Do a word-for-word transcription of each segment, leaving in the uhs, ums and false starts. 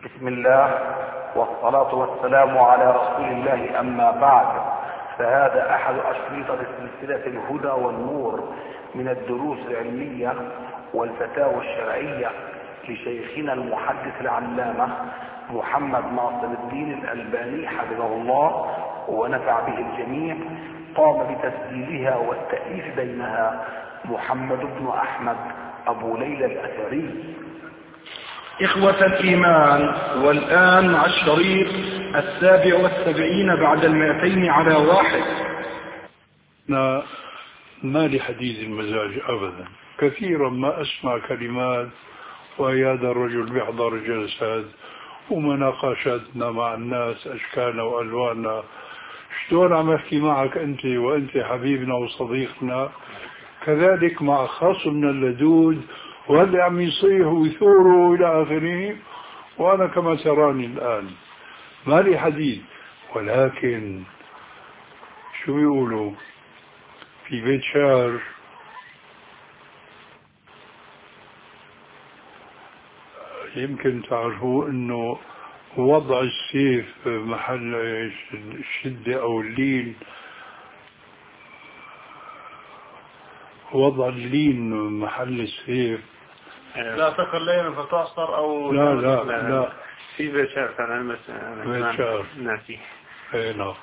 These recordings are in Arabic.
بسم الله والصلاة والسلام على رسول الله، أما بعد، فهذا أحد أشرطة سلسلة الهدى والنور من الدروس العلمية والفتاوى الشرعية لشيخنا المحدث العلامة محمد ناصر الدين الألباني حفظه الله ونفع به الجميع. قام بتسجيلها والتأليف بينها محمد بن أحمد أبو ليلى الأثري. إخوة الإيمان، والآن مع الشريط السابع والسبعين بعد المئتين على واحد. ما لحديث المزاج أبدا. كثيرا ما أسمع كلمات وهي هذا الرجل بيحضر جلسات ومناقشاتنا مع الناس أشكالنا وألواننا، شلون عم أحكي معك أنت وأنت حبيبنا وصديقنا، كذلك مع خصمنا اللدود وهذا عم يصيح ويثور إلى آخره، وأنا كما تراني الآن ما لي حديث. ولكن شو بيقولوا في بيت شعر: يمكن تعرفوا انه وضع السيف محل الشدة او اللين، وضع اللين محل السيف. لا تقل ليلا فتعصر او لا لا لا, لا. في بيت شعر كان بس بيت شعر ناسي. اي نعم.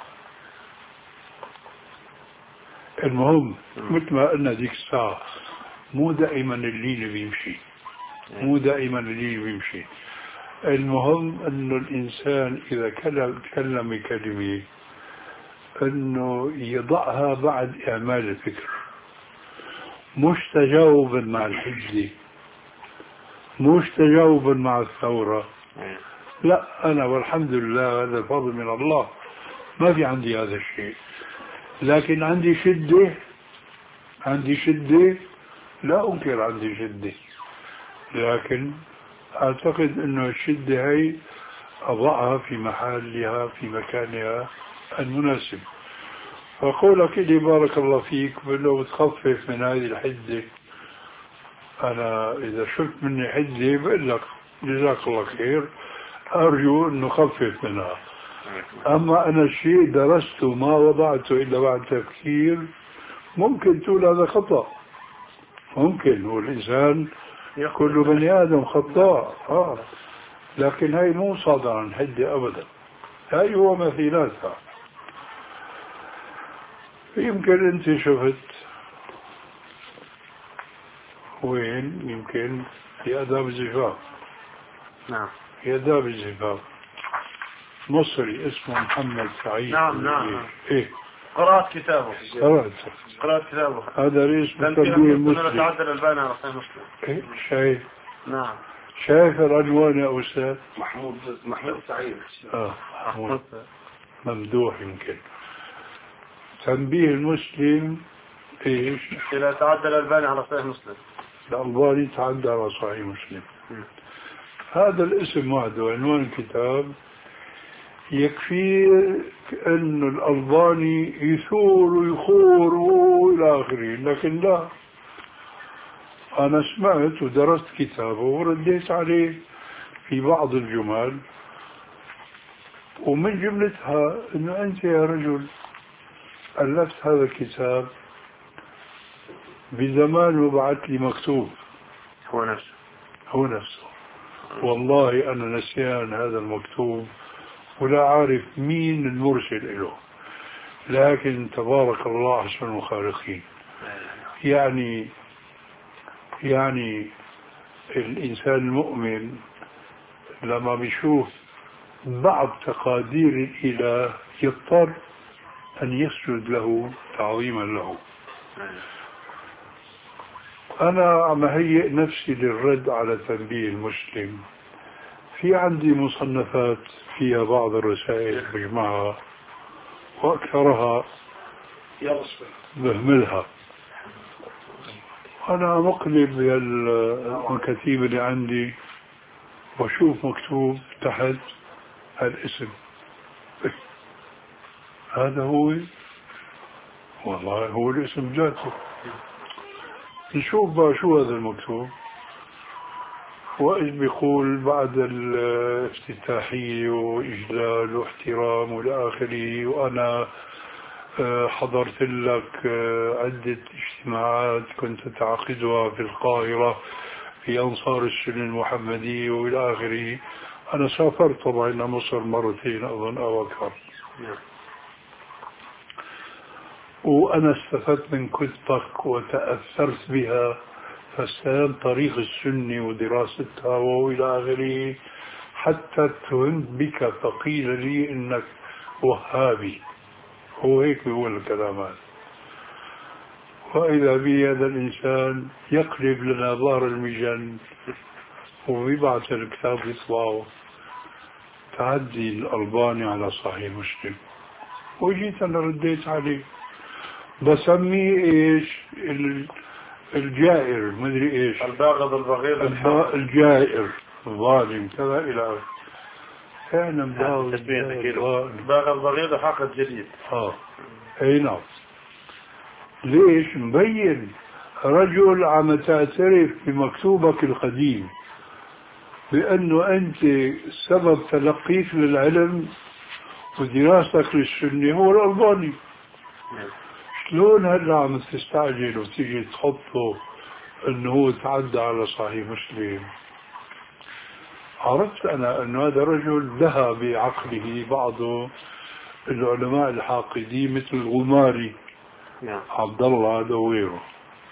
المهم مثل ما قلنا ذيك الساعة، مو دائما اللين بيمشي، مو دائما اللين بيمشي. المهم انه الانسان اذا تكلم كلمة انه يضعها بعد اعمال الفكر، مش تجاوبا مع الحجة، مش تجاوبا مع الثورة. لا، انا والحمد لله هذا فضل من الله، ما في عندي هذا الشيء. لكن عندي شدة، عندي شدة، لا أنكر عندي شدة، لكن أعتقد أنه الشدة هي أضعها في محلها في مكانها المناسب. فقولك لي بارك الله فيك لو تخفف من هذه الحدة، أنا إذا شفت مني حدة بقول لك جزاك الله خير، أرجو أنه خفف منها. أما أنا الشيء درسته ما وضعته إلا بعد تفكير، ممكن تقول هذا خطأ، ممكن، والإنسان كل بني آدم خطاء، آه. لكن هاي مو صادرة عن حدة أبدا، هاي هو مثيلاتها. يمكن أنت شفت وين، يمكن في آداب الزفاف. نعم، في آداب الزفاف مصري اسمه محمد سعيد. نعم نعم إيه، قرأت كتابه. قرأت قرأت كتابه. هذا رئيس تنبيه المسلم. تعدل البان على صحيح مسلم. إيه، شايف؟ نعم، شايف العنوان يا أستاذ محمود محمود سعيد. آه محمود ممدوح. يمكن تنبيه المسلم إيش؟ إذا تعدل البان على صحيح مسلم. الألباني تعدى على صحيح مسلم. م. هذا الاسم وحده عنوان الكتاب يكفي أن الألباني يثور ويخور وإلى آخره. لكن لا، أنا سمعت ودرست كتابه ورديت عليه في بعض الجمل، ومن جملتها أنه أنت يا رجل ألفت هذا الكتاب بزمان وبعث لي مكتوب. هو نفسه هو نفسه والله أنا نسيان هذا المكتوب ولا عارف مين المرسل له، لكن تبارك الله أحسن الخالقين. يعني يعني الإنسان المؤمن لما بيشوف بعض تقادير الإله يضطر أن يسجد له تعظيما له. أنا عم هيئ نفسي للرد على تنبيه المسلم. في عندي مصنفات فيها بعض الرسائل بجمعها وأكثرها بهملها. أنا مقلب بالمكاتيب اللي عندي وأشوف مكتوب تحت الاسم، هذا هو، والله هو الاسم ذاته. نشوف بقى شو هذا المكتوب. وإذ بيقول بعد الافتتاحية وإجلال واحترام والى آخره، وأنا حضرت لك عدة اجتماعات كنت تعقدها في القاهرة في أنصار السنة المحمدية والى آخره. أنا سافرت طبعا إلى مصر مرتين أظن أو أكثر، وأنا استفدت من كتبك وتأثرت بها، فاستلمت طريق السنة ودراستها وإلى آخره، حتى اتهمت بك فقيل لي إنك وهابي. هو هيك بيقول الكلام هذا. وإذا بي هذا الإنسان يقلب لنا ظهر المجن ويبعث الكتاب يطبعه، تعدي الألباني على صحيح مسلم. وجيت أنا رديت عليه بسميه إيش الجائر، مدري إيش، الباغض البغيض الجائر الظالم كذا إلى آخره. كان مباغض باغض البغيض حاقد جديد. اه اي نعم. ليش؟ مبين رجل عم تعترف بمكتوبك القديم بأنه أنت سبب تلقيك للعلم ودراستك للسنة هو الألباني. شلون هلا عم تستعجل وتيجي تحطه أنه هو تعدى على صحيح مسلم؟ عرفت أنا أن هذا الرجل دهى بعقله بعض العلماء الحاقدين مثل الغماري عبد الله هذا وغيره.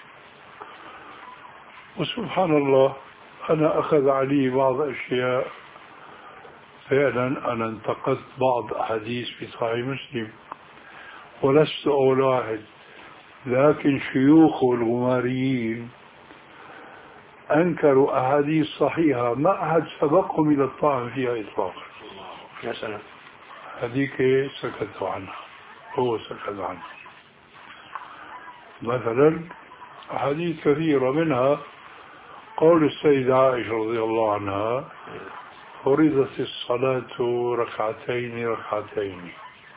وسبحان الله أنا أخذ علي بعض أشياء، فعلا أنا انتقدت بعض أحاديث في صحيح مسلم ولست أول واحد، لكن شيوخ الغماريين أنكروا أحاديث صحيحة ما أحد سبقهم إلى الطعن فيها إطلاقا. يا سلام. هذيك سكتوا عنها، هو سكت عنها. مثلا أحاديث كثيرة منها قول السيدة عائشة رضي الله عنها: فرضت الصلاة ركعتين ركعتين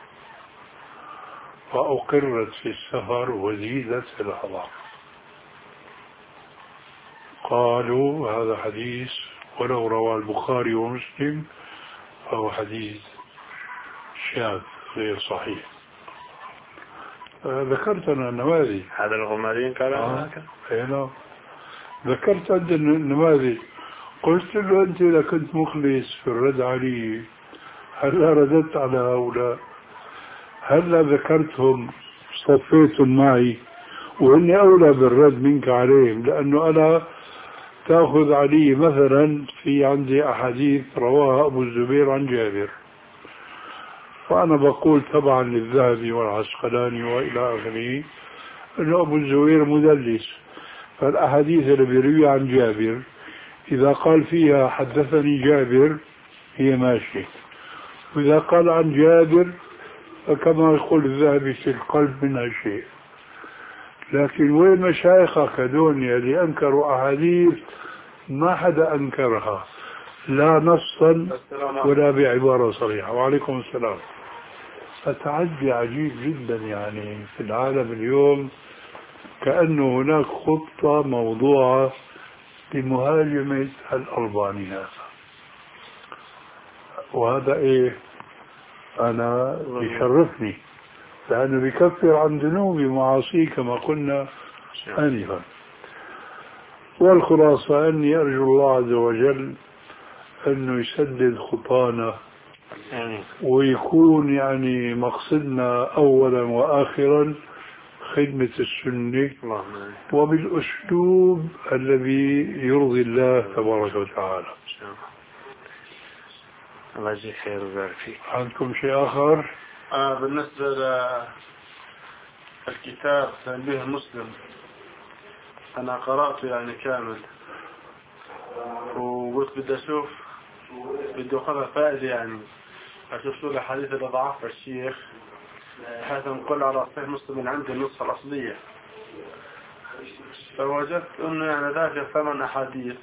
وأقرت في السفر وزيدت في الحضر. قالوا هذا حديث ولو رواه البخاري ومسلم فهو حديث شاذ غير صحيح. ذكرت أنا النماذج. هذا الغمارين قال آه. هنا ذكرت عند النماذج، قلت له أنت إذا كنت مخلص في الرد علي هلا رددت على هؤلاء؟ هلا ذكرتهم صفيتم معي وإني أولى بالرد منك عليهم، لأنه أنا تأخذ علي مثلا في عندي أحاديث رواها أبو الزبير عن جابر، فأنا بقول طبعا للذهبي والعسقلاني وإلى آخره أنه أبو الزبير مدلس، فالأحاديث اللي بيروي عن جابر إذا قال فيها حدثني جابر هي ماشية، وإذا قال عن جابر فكما يقول الذهبي في القلب منها شيء. لكن وين مشايخك هذول اللي أنكروا أحاديث ما حدا أنكرها لا نصا ولا بعبارة صريحة؟ وعليكم السلام. فتعدي عجيب جدا يعني في العالم اليوم، كأنه هناك خطة موضوعة لمهاجمة الألباني هذا. وهذا إيه أنا يشرفني لأنه بيكفر عن ذنوبي ومعاصي كما قلنا آنفا. والخلاصة أني أرجو الله عز وجل أنه يسدد خطانا ويكون يعني مقصدنا أولا وآخرا خدمة السنة وبالأسلوب الذي يرضي الله تبارك وتعالى. الله يجزيك خير ويبارك فيك. عندكم شيء آخر؟ آه بالنسبة للكتاب تنبيه مسلم أنا قرأته يعني كامل، وقلت بدي أشوف بدي أخذها فائدة يعني أشوف شو الأحاديث اللي ضعفها الشيخ حيث نقول على صحيح مسلم اللي عندي النسخة الأصلية، فوجدت أنه يعني ذاك ثمان أحاديث،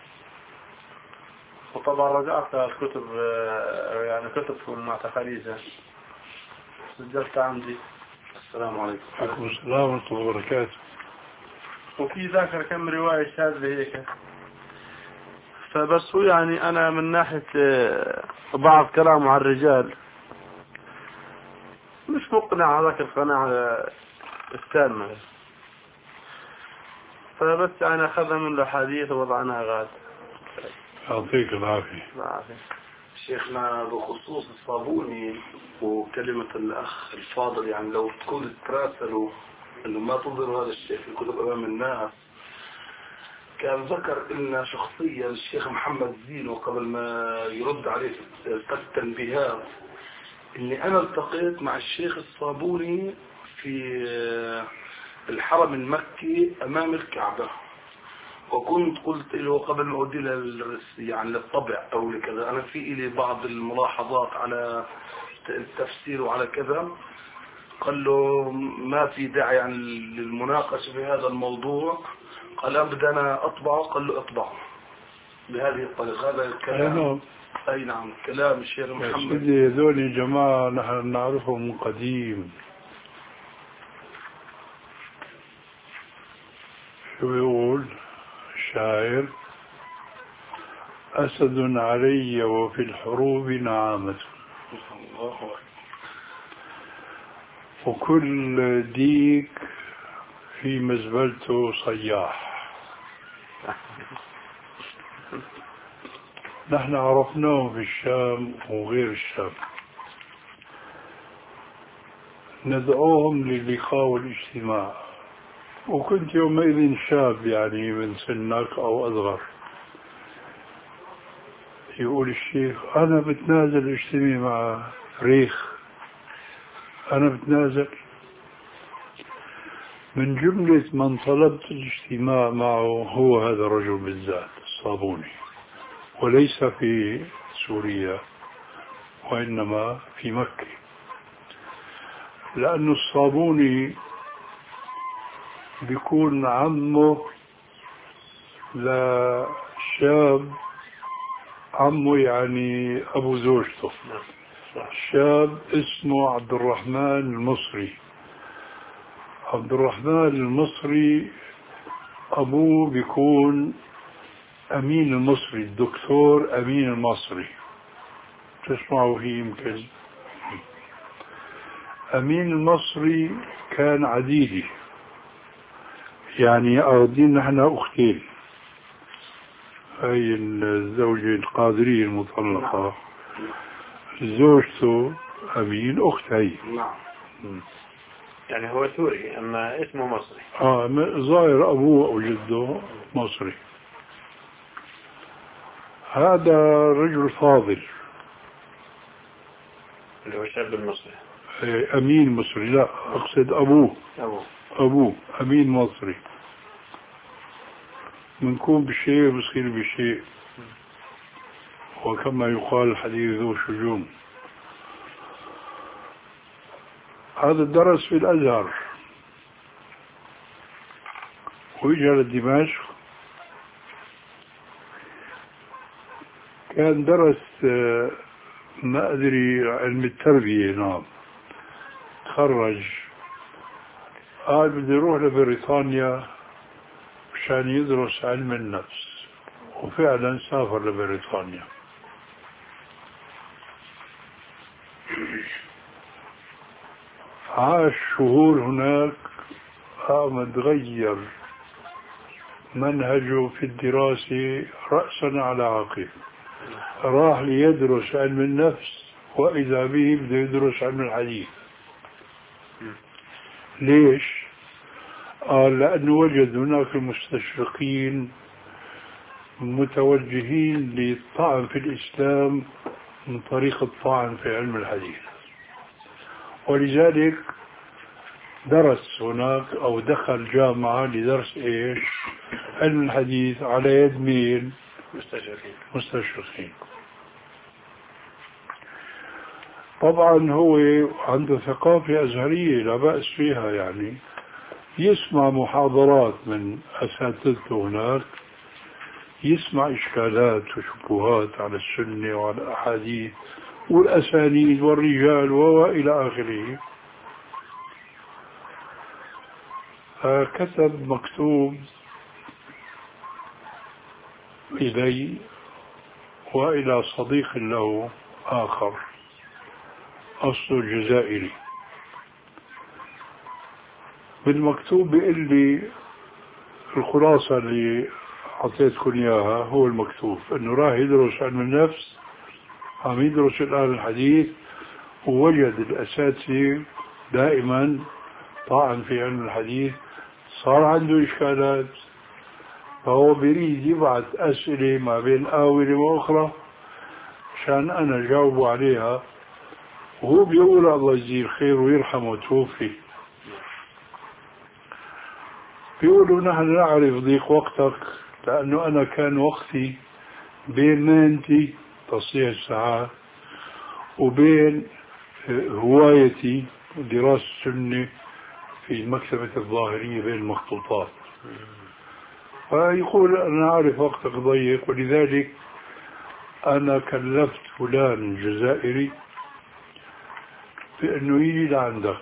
وطبعا رجعت الكتب يعني كتبكم مع تخاريجها سجلت عندي. السلام عليكم. وعليكم السلام ورحمة الله وبركاته. وفي ذاكر كم رواية شاذة هيك، فبس هو يعني أنا من ناحية بعض كلامه عن الرجال مش مقنع هذاك القناعة التامة، فبس يعني أخذنا من الحديث ووضعناها غاد. يعطيك العافية. شيخنا بخصوص الصابوني وكلمة الأخ الفاضل، يعني لو تكون تراسلوا أنه ما تظهروا هذا الشيء في الكتب أمام الناس. كان ذكر لنا شخصيا الشيخ محمد زينو قبل ما يرد عليه في التنبيهات، إني أنا التقيت مع الشيخ الصابوني في الحرم المكي أمام الكعبة، وكنت قلت له قبل ما أودي له يعني للطبع أو لكذا، أنا في إلي بعض الملاحظات على التفسير وعلى كذا. قال له ما في داعي يعني للمناقشة في هذا الموضوع. قال أبدا أنا أطبعه. قال له أطبعه بهذه الطريقة. هذا الكلام. أي نعم كلام الشيخ محمد. سيدي هذول جماعة نحن نعرفهم من قديم. شو بيقول الشاعر؟ أسد علي وفي الحروب نعامة، وكل ديك في مزبلته صياح. نحن عرفناهم في الشام وغير الشام، ندعوهم للقاء والاجتماع، وكنت يومئذ شاب يعني من سنك أو أصغر. يقول الشيخ أنا بتنازل اجتماع مع ريخ، أنا بتنازل. من جملة من طلبت الاجتماع معه هو هذا الرجل بالذات الصابوني، وليس في سوريا وإنما في مكة، لأن الصابوني بيكون عمه لشاب، عمه يعني أبو زوجته، شاب اسمه عبد الرحمن المصري. عبد الرحمن المصري أبوه بيكون أمين المصري، الدكتور أمين المصري، تسمعوا هي يمكن. أمين المصري كان عديدي، يعني أخذين نحن أختين، هاي الزوجة القادرية المطلقة زوجته أمين أخت هي. يعني هو سوري أما اسمه مصري. آه ظاهر أبوه أو جده مصري. هذا رجل فاضل اللي هو الشاب المصري. أمين مصري، لا أقصد أبوه. أبوه أبوه أمين مصري. منكون بشيء بصير بشيء، وكما يقال الحديث ذو شجون. هذا درس في الأزهر وإجا لدمشق، كان درس ما أدري علم التربية. نعم تخرج، قال بدي يروح لبريطانيا مشان يدرس علم النفس، وفعلا سافر لبريطانيا. عاش شهور هناك، قام تغير منهجه في الدراسة رأسا على عقب. راح ليدرس علم النفس وإذا به بده يدرس علم الحديث. ليش؟ قال لأنه وجد هناك المستشرقين متوجهين للطعن في الإسلام من طريق الطعن في علم الحديث، ولذلك درس هناك أو دخل جامعة لدرس إيش؟ علم الحديث على يد مين؟ مستشرقين. مستشرقين. طبعا هو عنده ثقافة أزهرية لا بأس فيها، يعني يسمع محاضرات من أساتذته هناك، يسمع إشكالات وشبهات على السنة وعلى الأحاديث والأسانيد والرجال وإلى آخره. فكتب مكتوب إلي وإلى صديق له آخر أصله جزائري. بالمكتوب بيقول لي الخلاصة اللي أعطيتكم إياها هو المكتوب، إنه راح يدرس علم النفس، عم يدرس الآن الحديث، ووجد الأساتذة دائما طاعن في علم الحديث، صار عنده إشكالات، فهو بيريد يبعث أسئلة ما بين آونة وأخرى عشان أنا جاوبه عليها، وهو بيقول الله يجزيه الخير ويرحمه توفي. بيقولوا نحن نعرف ضيق وقتك لأنه أنا كان وقتي بين مهنتي تصحيح الساعات وبين هوايتي دراسة السنة في مكتبة الظاهرية بين المخطوطات. فيقول أنا أعرف وقتك ضيق، ولذلك أنا كلفت فلان جزائري بأنه يجي لعندك،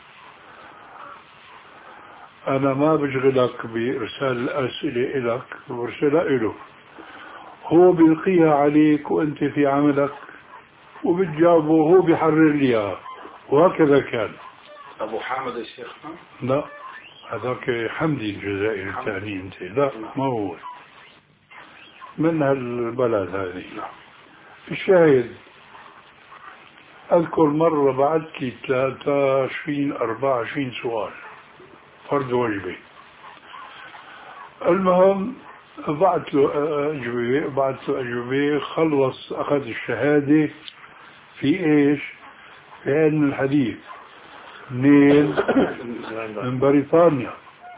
أنا ما بشغلك بإرسال الأسئلة إلك، برسلها إله، هو بيلقيها عليك وأنت في عملك وبتجاوبه وهو بيحرر ليها، وهكذا كان. أبو حامد الشيخ؟ لا، هذاك حمدي الجزائري الثاني. أنت لا، ما هو من هالبلد هذه. الشاهد أذكر مرة بعت لي ثلاثة وعشرين أربعة وعشرين سؤال فرض وجبة. المهم بعت له أجوبة بعت له أجوبة خلص، أخذ الشهادة في إيش؟ في علم الحديث منين؟ من بريطانيا،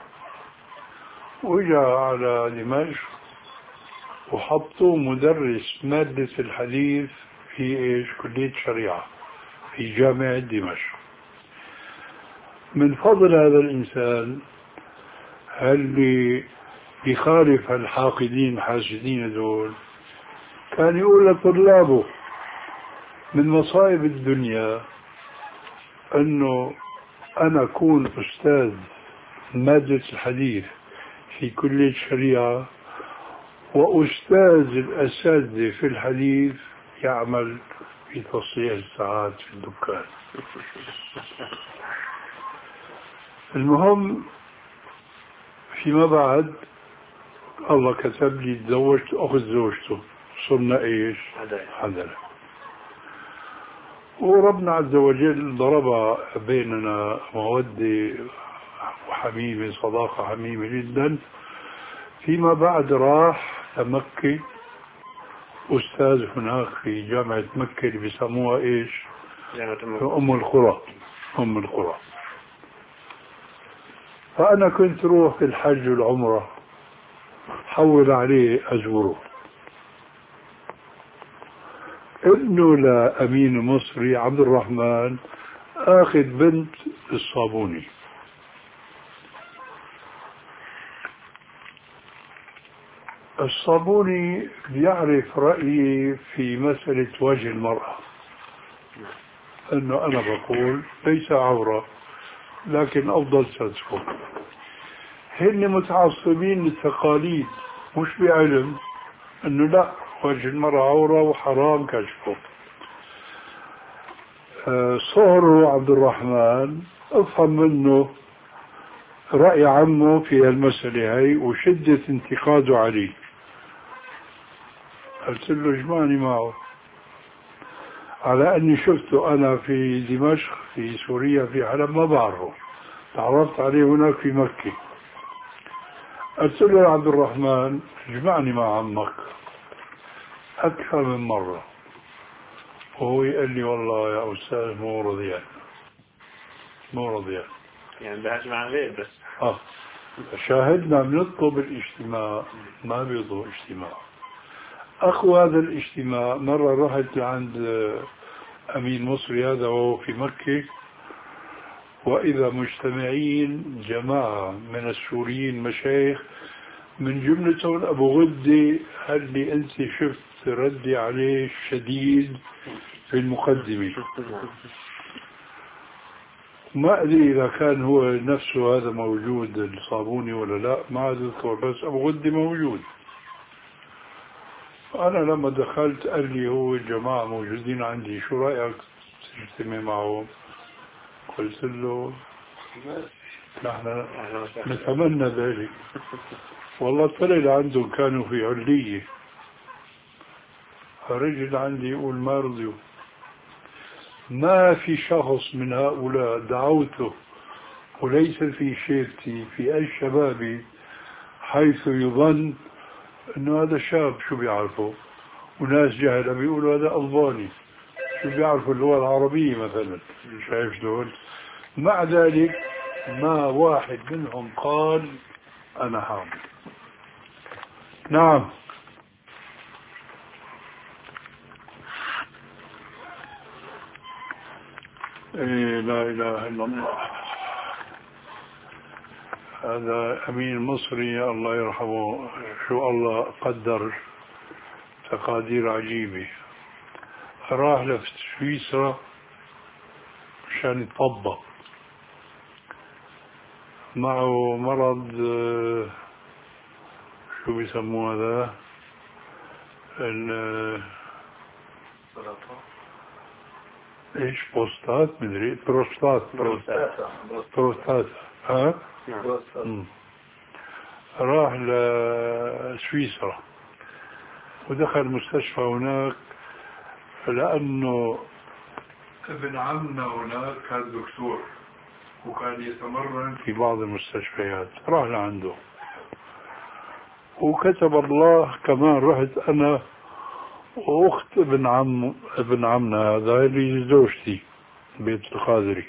وجاء على دمشق وحطوا مدرس مادة الحديث في إيش؟ كلية شريعة في جامعة دمشق. من فضل هذا الإنسان اللي يخالف الحاقدين الحاسدين دول، كان يقول لطلابه من مصائب الدنيا أنه أنا أكون أستاذ مادة الحديث في كلية شريعة وأستاذ الأساتذة في الحديث يعمل في تصحيح الساعات في الدكان. المهم فيما بعد الله كتب لي تزوجت أخذ زوجته، صرنا إيش؟ حدث. وربنا عز وجل ضرب بيننا مودة وحميمة، صداقة حميمة جدا. فيما بعد راح لمكة أستاذ هناك في جامعة مكة اللي بيسموها إيش؟ أم القرى. أم القرى. فأنا كنت روح في الحج والعمرة حول عليه أزوره. ابنه لأمين مصري عبد الرحمن آخذ بنت الصابوني. الصابوني يعرف رأيي في مسألة وجه المرأة، أنه أنا بقول ليس عورة لكن أفضل ستره. هن متعصبين للتقاليد مش بعلم أنه لا، وجه المرأة عورة وحرام كشفه. صهره عبد الرحمن افهم منه رأي عمه في المسألة هاي وشدة انتقاده عليه. قلت له اجمعني معه على أني شفته أنا في دمشق في سوريا في حلب ما بعرفه، تعرفت عليه هناك في مكة. قلت له يا عبد الرحمن اجمعني مع عمك أكثر من مرة، وهو يقول لي والله يا أستاذ مو رضيان مو رضيان يعني بهاش مع غير بس. آه شاهدنا بنطلب الاجتماع ما بيضوا اجتماع. أخو هذا الاجتماع مرة رحت لعند أمين مصري هذا وهو في مكة، وإذا مجتمعين جماعة من السوريين مشايخ من جملتهم أبو غدة اللي أنت شفت ردي عليه شديد في المقدمة. ما أدري إذا كان هو نفسه هذا موجود الصابوني ولا لا، ما أذكر، بس أبو غدة موجود. أنا لما دخلت قال لي هو الجماعة موجودين عندي، شو رأيك تجتمع معهم؟ قلت له نحن نتمنى ذلك. والله طلع عندهم كانوا في علية، رجل عندي يقول ما رضيوا. ما في شخص من هؤلاء دعوته وليس في شيبتي في أي شبابي حيث يظن انه هذا شاب شو بيعرفه، وناس جهلة بيقولوا هذا ألباني شو بيعرفوا اللغة العربية مثلا. شايف شلون؟ مع ذلك ما واحد منهم قال أنا حامل. نعم. إيه لا إله إلا الله. هذا أمين مصري الله يرحمه، شو الله قدر تقادير عجيبة. راح لسويسرا مشان يطبق، معه مرض شو بيسموه هذا ال ايش بوستات مدري بروستات بروستاتا بروستات ها راح لسويسرا ودخل مستشفى هناك، لأنه ابن عمنا هناك كان دكتور وكان يتمرن في بعض المستشفيات، راح لعنده وكتب الله كمان رحت أنا وأخت ابن عم ابن عمنا هذا اللي زوجتي بيت القادري.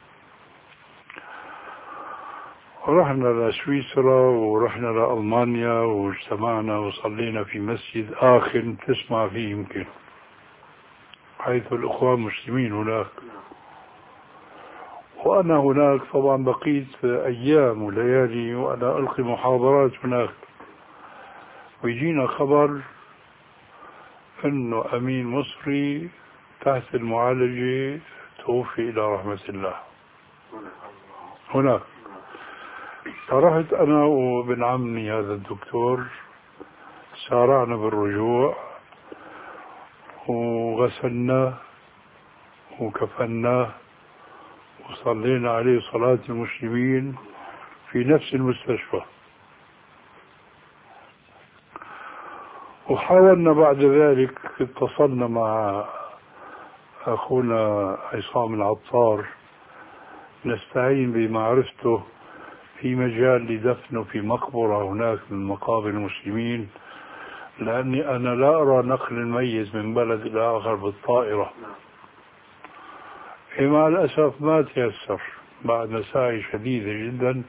رحنا لسويسرا ورحنا لألمانيا واجتمعنا وصلينا في مسجد آخر تسمع فيه يمكن، حيث الأخوان المسلمين هناك. وأنا هناك طبعا بقيت أيام وليالي وأنا ألقي محاضرات هناك، ويجينا خبر أنه أمين مصري تحت المعالجة توفي إلى رحمة الله هناك. فرحت أنا وابن عمي هذا الدكتور، سارعنا بالرجوع وغسلناه وكفناه وصلينا عليه صلاة المسلمين في نفس المستشفى. وحاولنا بعد ذلك، اتصلنا مع أخونا عصام العطار نستعين بمعرفته في مجال لدفنه في مقبرة هناك من مقابر المسلمين، لأني أنا لا أرى نقل الميت من بلد إلى آخر بالطائرة. مع الأسف ما تيسر بعد مساعي شديدة جدا.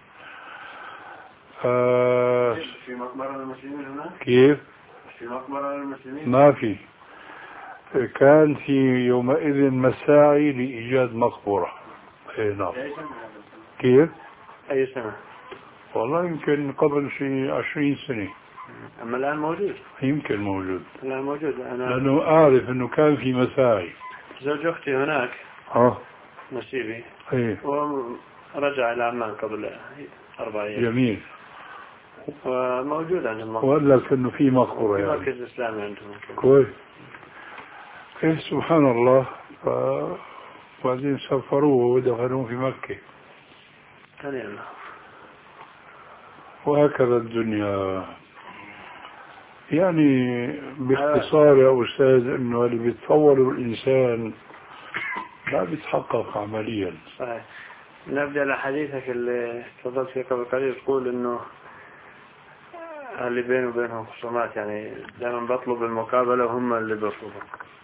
آه في مقبرة المسلمين هناك؟ كيف؟ في مقبرة المسلمين؟ ما في. كان في يومئذ مساعي لإيجاد مقبرة. اي نعم. كيف؟ أي سنة؟ والله يمكن قبل شيء عشرين سنة. أما الآن موجود؟ يمكن موجود. الآن موجود. أنا لأنه أعرف أنه كان في مساعي. زوج أختي هناك اه نسيبي، ايه ورجع إلى عمان قبل أربع أيام. جميل. وموجود عند المقبرة. وقال لك انه في مقبرة في يعني. مركز إسلامي عندهم. كويس. إيه سبحان الله. ف... وبعدين سفروه ودخلوه في مكة. تمام. وهكذا الدنيا. يعني باختصار يا أستاذ انه اللي بيتصوره الإنسان لا بيتحقق عمليا. صحيح. نبدأ لحديثك اللي تفضلت فيه قبل قليل، تقول انه اللي بينه وبينهم خصومات، يعني دائما بطلب المقابلة وهم اللي بيرفضوا.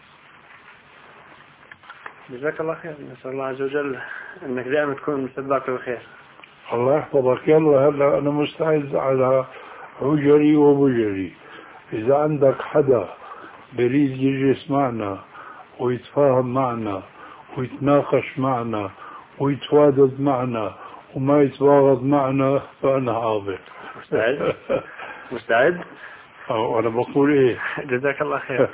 جزاك الله خير، نسأل الله عز وجل انك دائما تكون سباق بالخير. الله يحفظك. يلا هلا انا مستعد على هجري وبجري. اذا عندك حدا بريد يجلس معنا ويتفاهم معنا ويتناقش معنا ويتوادد معنا وما يتباغض معنا فأنا حاضر. مستعد؟ مستعد؟ أنا بقول إيه. جزاك الله خير.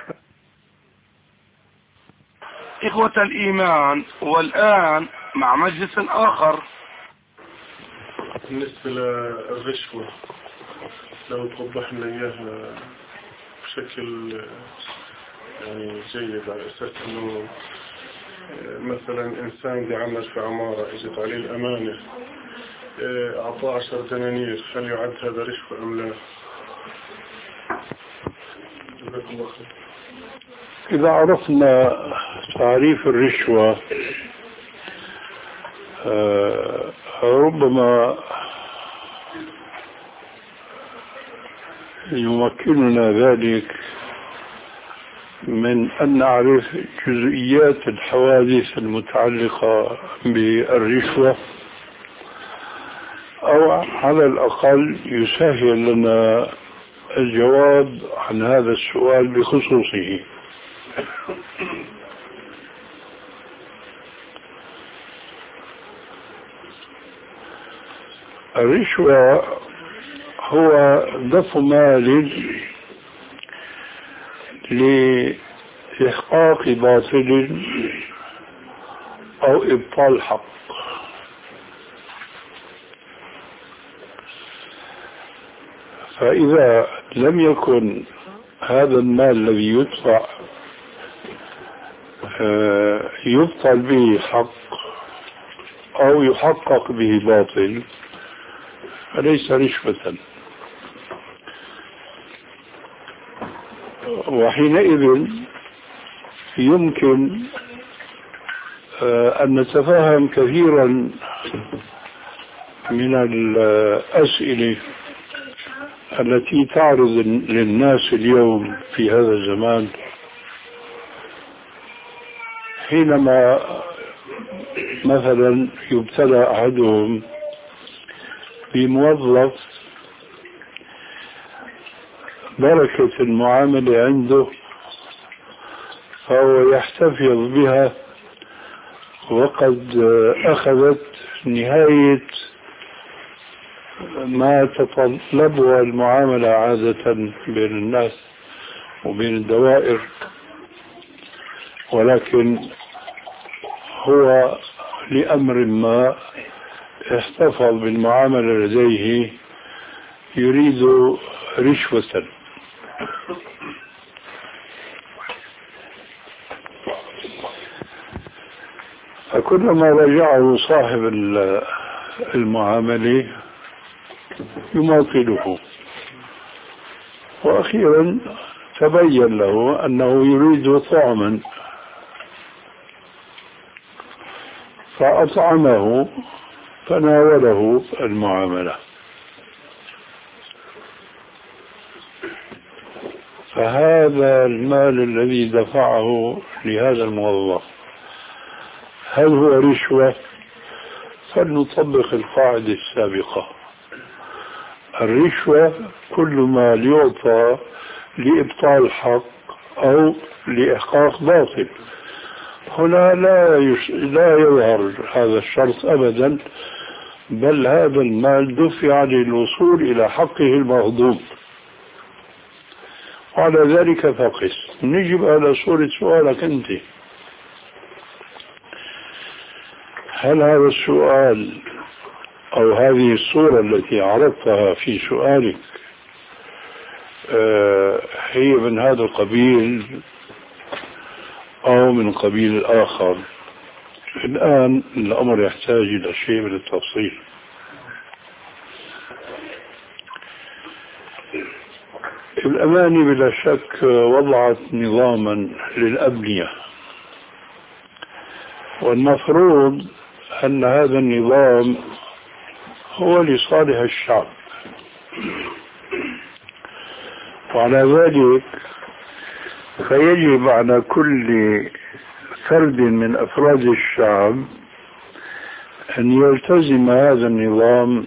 إخوة الإيمان، والآن مع مجلس آخر. بالنسبة للرشوة لو توضح لنا إياها بشكل يعني جيد، على أساس أنه مثلا إنسان بيعمل في عمارة إجت عليه الأمانة أعطاه عشر دنانير، هل يعد هذا رشوة أم لا؟ إذا عرفنا تعريف الرشوة آه ربما يمكننا ذلك من أن نعرف جزئيات الحوادث المتعلقة بالرشوة، أو على الأقل يسهل لنا الجواب عن هذا السؤال بخصوصه. الرشوة هو دفع مال لإحقاق باطل أو إبطال حق. فإذا لم يكن هذا المال الذي يدفع يبطل به حق أو يحقق به باطل فليس رشوة، وحينئذ يمكن أن نتفهم كثيرا من الأسئلة التي تعرض للناس اليوم في هذا الزمان، حينما مثلا يبتلى أحدهم بموظف بركة المعاملة عنده فهو يحتفظ بها وقد أخذت نهاية ما تطلبها المعاملة عادة بين الناس وبين الدوائر، ولكن هو لأمر ما احتفظ بالمعاملة لديه يريد رشوة. فكلما رجعه صاحب المعاملة يماطله، وأخيرا تبين له أنه يريد طعما فأطعمه فناوله المعاملة. فهذا المال الذي دفعه لهذا الموظف هل هو رشوة؟ فلنطبق القاعدة السابقة: الرشوة كل ما يعطى لإبطال حق أو لإحقاق باطل. هنا لا يش... لا يظهر هذا الشرط أبدا، بل هذا المال دفع للوصول إلى حقه المغضوب. وعلى ذلك فقس. نجب على صورة سؤالك أنت: هل هذا السؤال أو هذه الصورة التي عرضتها في سؤالك هي من هذا القبيل أو من قبيل آخر؟ الآن الأمر يحتاج إلى شيء من التفصيل. الأماني بلا شك وضعت نظاما للأبنية، والمفروض أن هذا النظام هو لصالح الشعب، وعلى ذلك فيجب على كل فرد من أفراد الشعب أن يلتزم هذا النظام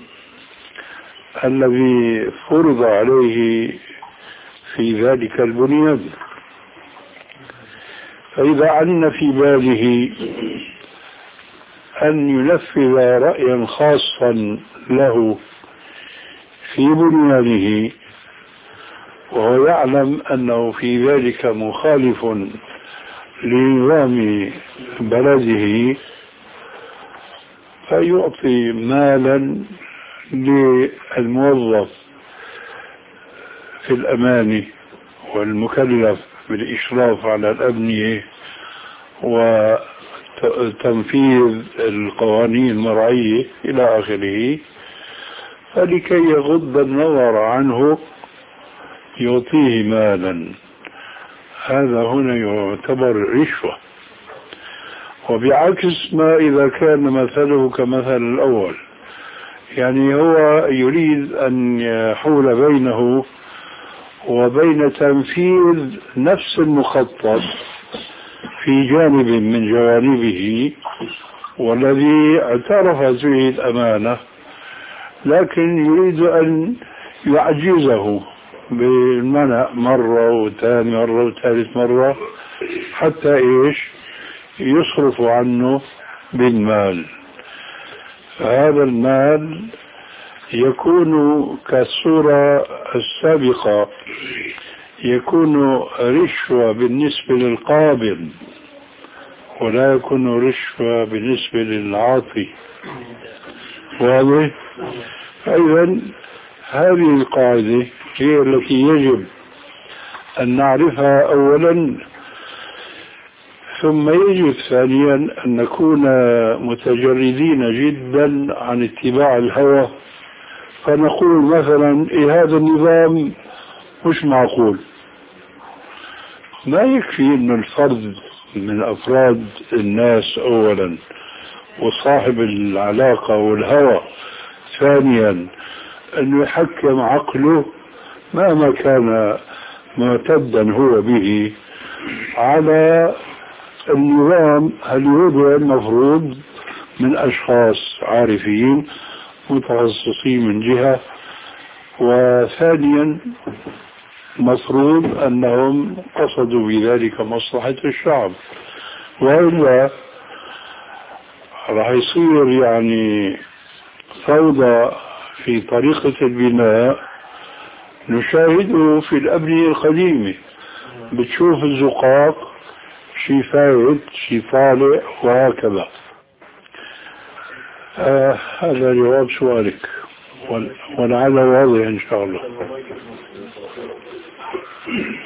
الذي فرض عليه في ذلك البنيان. فإذا علم في باله أن ينفذ رأيا خاصا له في بنيانه وهو يعلم أنه في ذلك مخالف لنظام بلده، فيعطي مالا للموظف في الأمان والمكلف بالإشراف على الأبنية وتنفيذ القوانين المرعية إلى آخره، فلكي يغض النظر عنه يعطيه مالا، هذا هنا يعتبر رشوة. وبعكس ما إذا كان مثله كمثل الأول، يعني هو يريد أن يحول بينه وبين تنفيذ نفس المخطط في جانب من جوانبه والذي اعترفت به الأمانة، لكن يريد أن يعجزه بالمنع مرة وثاني مرة وثالث مرة حتى إيش يصرف عنه بالمال. فهذا المال يكون كالصورة السابقة، يكون رشوة بالنسبة للقابض ولا يكون رشوة بالنسبة للعاطي. واضح؟ أيضا هذه القاعدة هي التي يجب أن نعرفها أولا، ثم يجب ثانيا أن نكون متجردين جدا عن اتباع الهوى، فنقول مثلا إيه هذا النظام مش معقول. ما يكفي أن الفرد من أفراد الناس أولا وصاحب العلاقة والهوى ثانيا أنه يحكم عقله مهما كان معتدا هو به على النظام الوضع المفروض من أشخاص عارفين متخصصين من جهة، وثانيا مفروض أنهم قصدوا بذلك مصلحة الشعب، وإلا راح يصير يعني فوضى في طريقة البناء نشاهده في الأبنية القديمة. بتشوف الزقاق شي فايد شي طالع وهكذا. آه هذا جواب سؤالك ولعل واضح إن شاء الله.